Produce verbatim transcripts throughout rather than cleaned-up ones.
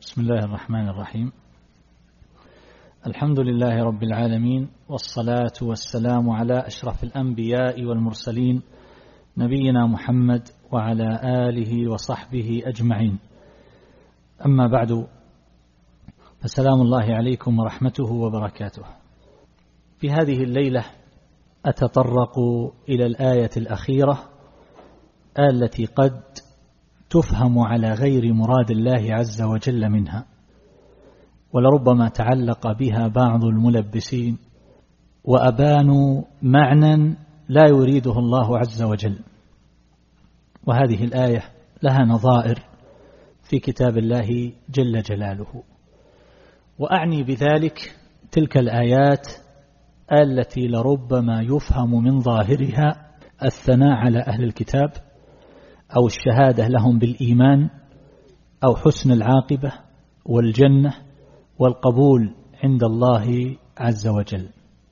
بسم الله الرحمن الرحيم. الحمد لله رب العالمين، والصلاة والسلام على أشرف الأنبياء والمرسلين نبينا محمد وعلى آله وصحبه أجمعين. أما بعد، فسلام الله عليكم ورحمته وبركاته. في هذه الليلة أتطرق إلى الآية الأخيرة التي قد تفهم على غير مراد الله عز وجل منها، ولربما تعلق بها بعض الملبسين وأبانوا معنى لا يريده الله عز وجل. وهذه الآية لها نظائر في كتاب الله جل جلاله، وأعني بذلك تلك الآيات التي لربما يفهم من ظاهرها الثناء على أهل الكتاب، أو الشهادة لهم بالإيمان، أو حسن العاقبة والجنة والقبول عند الله عز وجل.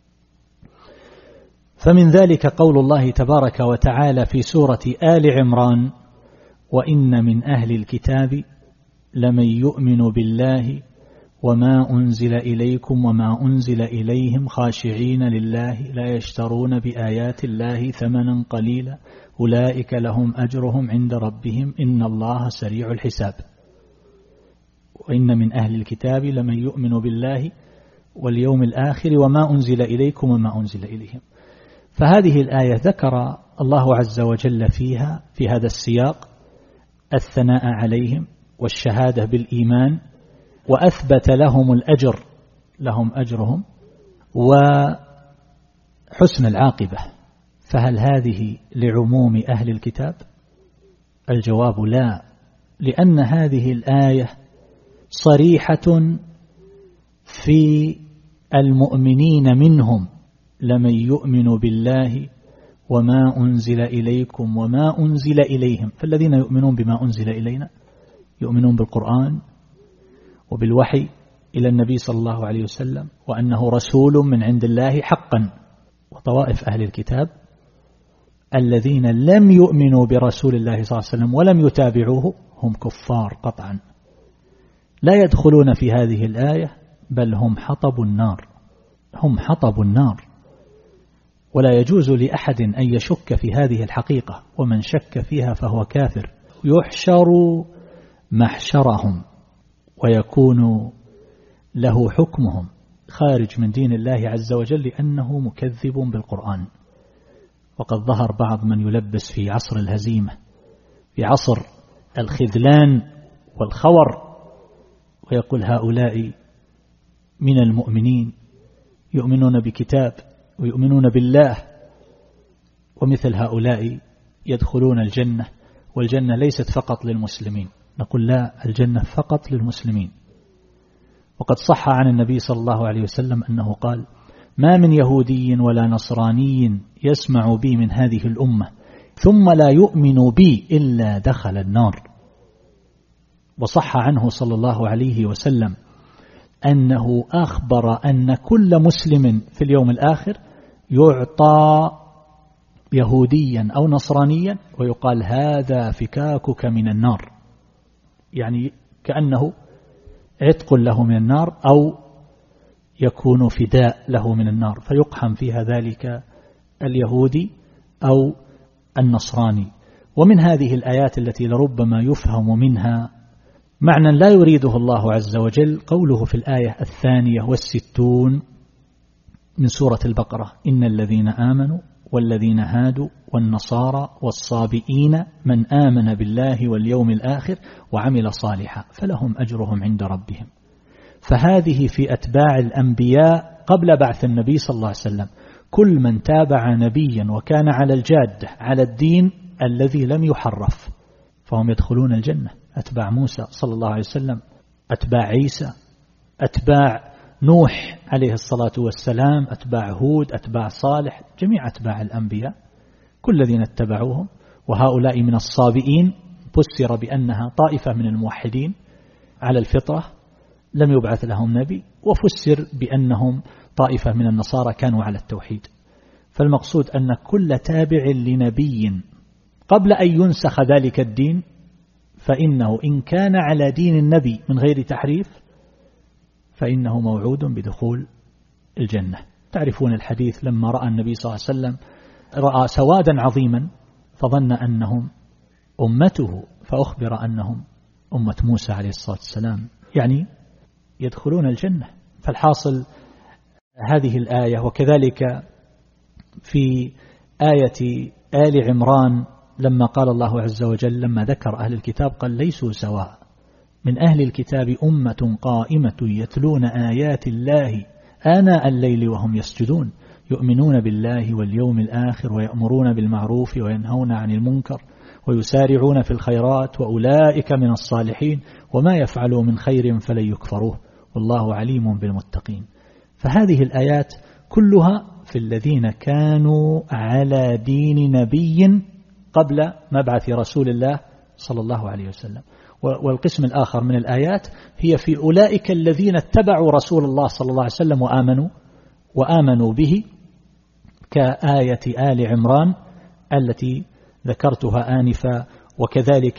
فمن ذلك قول الله تبارك وتعالى في سورة آل عمران: وإن من أهل الكتاب لمن يؤمن بالله وما أنزل إليكم وما أنزل إليهم خاشعين لله لا يشترون بآيات الله ثمنا قليلا أولئك لهم أجرهم عند ربهم إن الله سريع الحساب. وإن من أهل الكتاب لمن يؤمن بالله واليوم الآخر وما أنزل إليكم وما أنزل إليهم. فهذه الآية ذكر الله عز وجل فيها في هذا السياق الثناء عليهم والشهادة بالإيمان، وأثبت لهم الأجر، لهم أجرهم، وحسن العاقبة. فهل هذه لعموم أهل الكتاب؟ الجواب لا، لأن هذه الآية صريحة في المؤمنين منهم: لمن يؤمن بالله وما أنزل إليكم وما أنزل إليهم. فالذين يؤمنون بما أنزل إلينا يؤمنون بالقرآن وبالوحي إلى النبي صلى الله عليه وسلم، وأنه رسول من عند الله حقا. وطوائف أهل الكتاب الذين لم يؤمنوا برسول الله صلى الله عليه وسلم ولم يتابعوه هم كفار قطعا، لا يدخلون في هذه الآية، بل هم حطب النار، هم حطب النار. ولا يجوز لأحد أن يشك في هذه الحقيقة، ومن شك فيها فهو كافر. يحشر محشرهم ويكون له حكمهم، خارج من دين الله عز وجل لأنه مكذب بالقرآن. وقد ظهر بعض من يلبس في عصر الهزيمة، في عصر الخذلان والخور، ويقول هؤلاء من المؤمنين يؤمنون بكتاب ويؤمنون بالله، ومثل هؤلاء يدخلون الجنة، والجنة ليست فقط للمسلمين. نقول لا، الجنة فقط للمسلمين. وقد صح عن النبي صلى الله عليه وسلم أنه قال: ما من يهودي ولا نصراني يسمع بي من هذه الأمة ثم لا يؤمن بي إلا دخل النار. وصح عنه صلى الله عليه وسلم أنه أخبر أن كل مسلم في اليوم الآخر يعطى يهوديا أو نصرانيا ويقال: هذا فكاكك من النار، يعني كأنه عتق له من النار أو يكون فداء له من النار، فيقحم فيها ذلك اليهودي أو النصراني. ومن هذه الآيات التي لربما يفهم منها معنى لا يريده الله عز وجل قوله في الآية الثانية والستون من سورة البقرة: إن الذين آمنوا والذين هادوا والنصارى والصابئين من آمن بالله واليوم الآخر وعمل صالحا فلهم أجرهم عند ربهم. فهذه في أتباع الأنبياء قبل بعث النبي صلى الله عليه وسلم. كل من تابع نبيا وكان على الجادة على الدين الذي لم يحرف فهم يدخلون الجنة. أتباع موسى صلى الله عليه وسلم، أتباع عيسى، أتباع نوح عليه الصلاة والسلام، أتباع هود، أتباع صالح، جميع أتباع الأنبياء كل الذين اتبعوهم. وهؤلاء من الصابئين فسر بأنها طائفة من الموحدين على الفطرة لم يبعث لهم نبي، وفسر بأنهم طائفة من النصارى كانوا على التوحيد. فالمقصود أن كل تابع لنبي قبل أن ينسخ ذلك الدين فإنه إن كان على دين النبي من غير تحريف فإنه موعود بدخول الجنة. تعرفون الحديث لما رأى النبي صلى الله عليه وسلم رأى سوادا عظيما فظن أنهم أمته فأخبر أنهم أمة موسى عليه الصلاة والسلام، يعني يدخلون الجنة. فالحاصل هذه الآية. وكذلك في آية آل عمران لما قال الله عز وجل لما ذكر أهل الكتاب قال ليسوا سواء من أهل الكتاب أمة قائمة يتلون آيات الله آناء الليل وهم يسجدون يؤمنون بالله واليوم الآخر ويأمرون بالمعروف وينهون عن المنكر ويسارعون في الخيرات وأولئك من الصالحين وما يفعلوا من خير فلن يكفروه والله عليم بالمتقين. فهذه الآيات كلها في الذين كانوا على دين نبي قبل مبعث رسول الله صلى الله عليه وسلم. والقسم الآخر من الآيات هي في أولئك الذين اتبعوا رسول الله صلى الله عليه وسلم وآمنوا وآمنوا به كآية آل عمران التي ذكرتها آنفا. وكذلك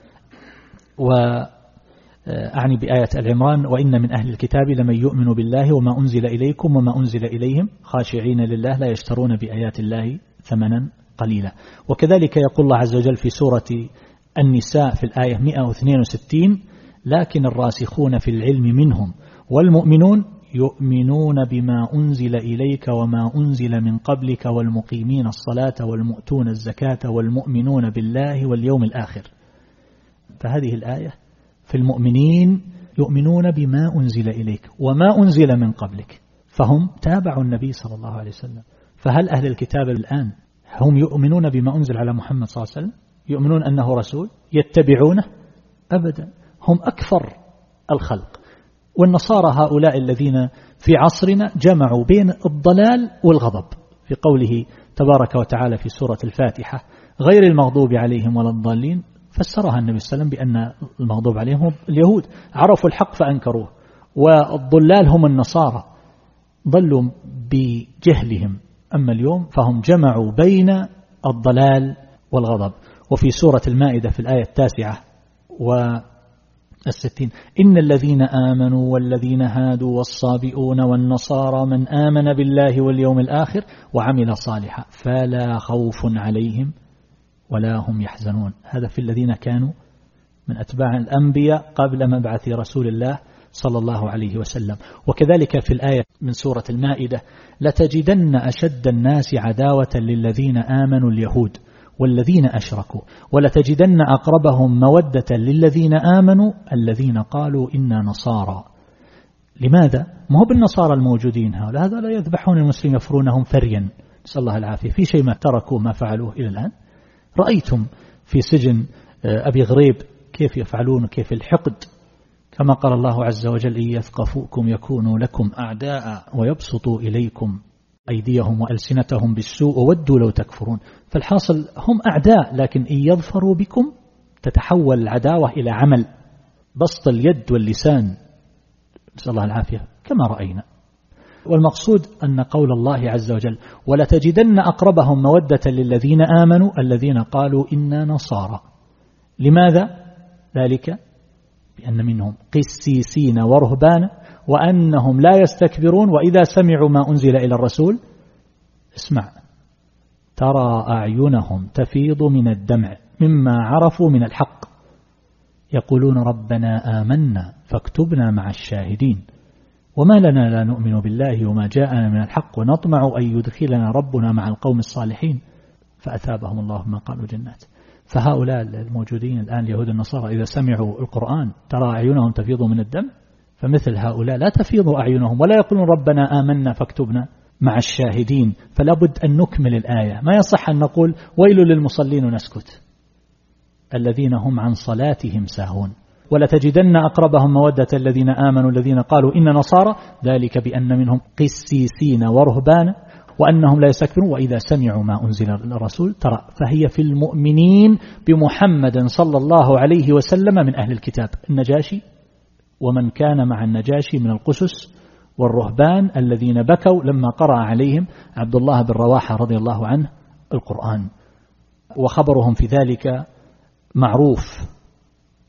وأعني بآية آل عمران وإن من أهل الكتاب لمن يؤمن بالله وما أنزل إليكم وما أنزل إليهم خاشعين لله لا يشترون بآيات الله ثمنا قليلا. وكذلك يقول الله عز وجل في سورة النساء في الآية مئة واثنين وستين لكن الراسخون في العلم منهم والمؤمنون يؤمنون بما أنزل إليك وما أنزل من قبلك والمقيمين الصلاة والمؤتون الزكاة والمؤمنون بالله واليوم الآخر. فهذه الآية في المؤمنين يؤمنون بما أنزل إليك وما أنزل من قبلك فهم تابعوا النبي صلى الله عليه وسلم. فهل أهل الكتاب الآن هم يؤمنون بما أنزل على محمد صلى الله عليه وسلم؟ يؤمنون أنه رسول يتبعونه؟ أبدا، هم أكثر الخلق. والنصارى هؤلاء الذين في عصرنا جمعوا بين الضلال والغضب في قوله تبارك وتعالى في سورة الفاتحة غير المغضوب عليهم ولا الضالين، فسرها النبي صلى الله عليه وسلم بأن المغضوب عليهم هم اليهود عرفوا الحق فأنكروه، والضلال هم النصارى ضلوا بجهلهم. أما اليوم فهم جمعوا بين الضلال والغضب. وفي سورة المائدة في الآية التاسعة والستين إن الذين آمنوا والذين هادوا والصابئون والنصارى من آمن بالله واليوم الآخر وعمل صالحا فلا خوف عليهم ولا هم يحزنون. هذا في الذين كانوا من أتباع الأنبياء قبل مبعث رسول الله صلى الله عليه وسلم. وكذلك في الآية من سورة المائدة لتجدن أشد الناس عداوة للذين آمنوا اليهود والذين أشركوا ولتجدن أقربهم مودة للذين آمنوا الذين قالوا إنا نصارى. لماذا؟ ما هو بالنصارى الموجودين هؤلاء هذا لا يذبحون المسلمين يفرونهم فريا نسأل الله العافية. في شيء ما تركوا ما فعلوه إلى الآن؟ رأيتم في سجن أبي غريب كيف يفعلون كيف الحقد، كما قال الله عز وجل إن يثقفوكم يكونوا لكم أعداء ويبسطوا إليكم أيديهم وألسنتهم بالسوء وودوا لو تكفرون. فالحاصل هم أعداء، لكن إن يظفروا بكم تتحول العداوة إلى عمل بسط اليد واللسان نسأل الله العافية كما رأينا. والمقصود أن قول الله عز وجل ولتجدن أقربهم مودة للذين آمنوا الذين قالوا إنا نصارى. لماذا ذلك؟ بأن منهم قسيسين ورهبانا وأنهم لا يستكبرون وإذا سمعوا ما أنزل إلى الرسول اسمع ترى أعينهم تفيض من الدمع مما عرفوا من الحق يقولون ربنا آمنا فاكتبنا مع الشاهدين وما لنا لا نؤمن بالله وما جاءنا من الحق ونطمع أن يدخلنا ربنا مع القوم الصالحين فأثابهم الله ما قالوا جنات. فهؤلاء الموجودين الآن اليهود النصارى إذا سمعوا القرآن ترى أعينهم تفيض من الدم، فمثل هؤلاء لا تفيض أعينهم ولا يقولون ربنا آمنا فاكتبنا مع الشاهدين. فلا بد أن نكمل الآية، ما يصح أن نقول ويل للمصلين ونسكت الذين هم عن صلاتهم ساهون. ولتجدن أقربهم مودة الذين آمنوا الذين قالوا إن نصارى ذلك بأن منهم قسيسين ورهبانا وأنهم لا يستكبرون وإذا سمعوا ما أنزل الرسول ترى. فهي في المؤمنين بمحمد صلى الله عليه وسلم من أهل الكتاب النجاشي ومن كان مع النجاشي من القسس والرهبان الذين بكوا لما قرأ عليهم عبد الله بن رواحة رضي الله عنه القرآن. وخبرهم في ذلك معروف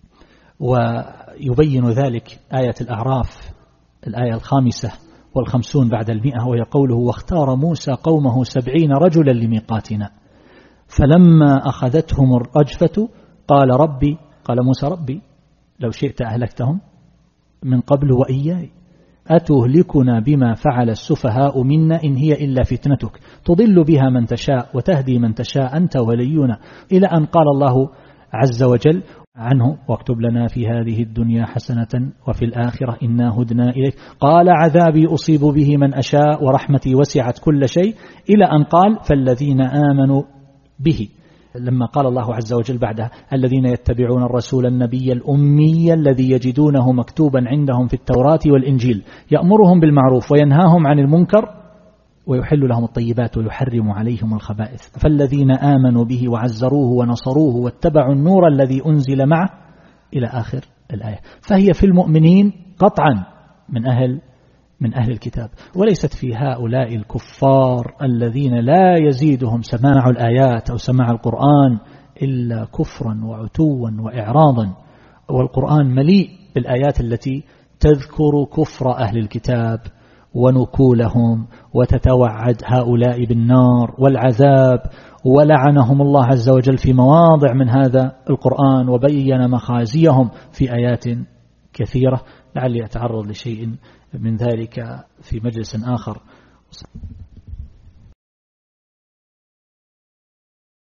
ويبين ذلك آية الأعراف الآية الخامسة والخمسون بعد المئة، وهي قوله: واختار موسى قومه سبعين رجلا لميقاتنا فلما أخذتهم الرجفة قال ربي قال موسى ربي لو شئت أهلكتهم من قبل وإياي أتهلكنا بما فعل السفهاء منا إن هي إلا فتنتك تضل بها من تشاء وتهدي من تشاء أنت ولينا، إلى أن قال الله عز وجل عنه: واكتب لنا في هذه الدنيا حسنة وفي الآخرة إنا هدنا إليك قال عذابي أصيب به من أشاء ورحمتي وسعت كل شيء، إلى أن قال: فالذين آمنوا به، لما قال الله عز وجل بعدها: الذين يتبعون الرسول النبي الأمي الذي يجدونه مكتوبا عندهم في التوراة والإنجيل يأمرهم بالمعروف وينهاهم عن المنكر ويحل لهم الطيبات ويحرم عليهم الخبائث، فالذين آمنوا به وعزروه ونصروه واتبعوا النور الذي أنزل معه، إلى آخر الآية. فهي في المؤمنين قطعا من أهل من أهل الكتاب، وليست في هؤلاء الكفار الذين لا يزيدهم سماع الآيات أو سماع القرآن إلا كفرا وعتوا وإعراضا. والقرآن مليء بالآيات التي تذكر كفر أهل الكتاب ونكولهم وتتوعد هؤلاء بالنار والعذاب، ولعنهم الله عز وجل في مواضع من هذا القرآن وبين مخازيهم في آيات كثيرة. لعلي أتعرض لشيء من ذلك في مجلس آخر.